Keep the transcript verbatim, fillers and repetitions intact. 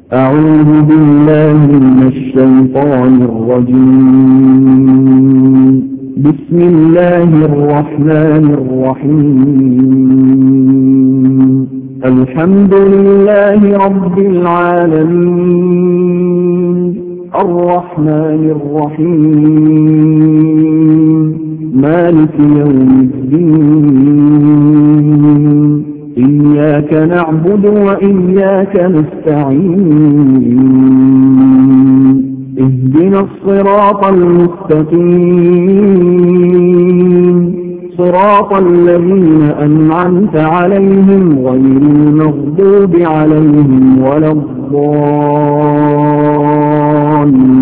أعوذ بالله من الشيطان الرجيم. بسم الله الرحمن الرحيم. الحمد لله رب العالمين الرحمن الرحيم مالك يوم الدين إياك نعبد وإياك نستعين اهدنا الصراط المستقيم صراط الذين أنعمت عليهم غير المغضوب عليهم ولا الضالين.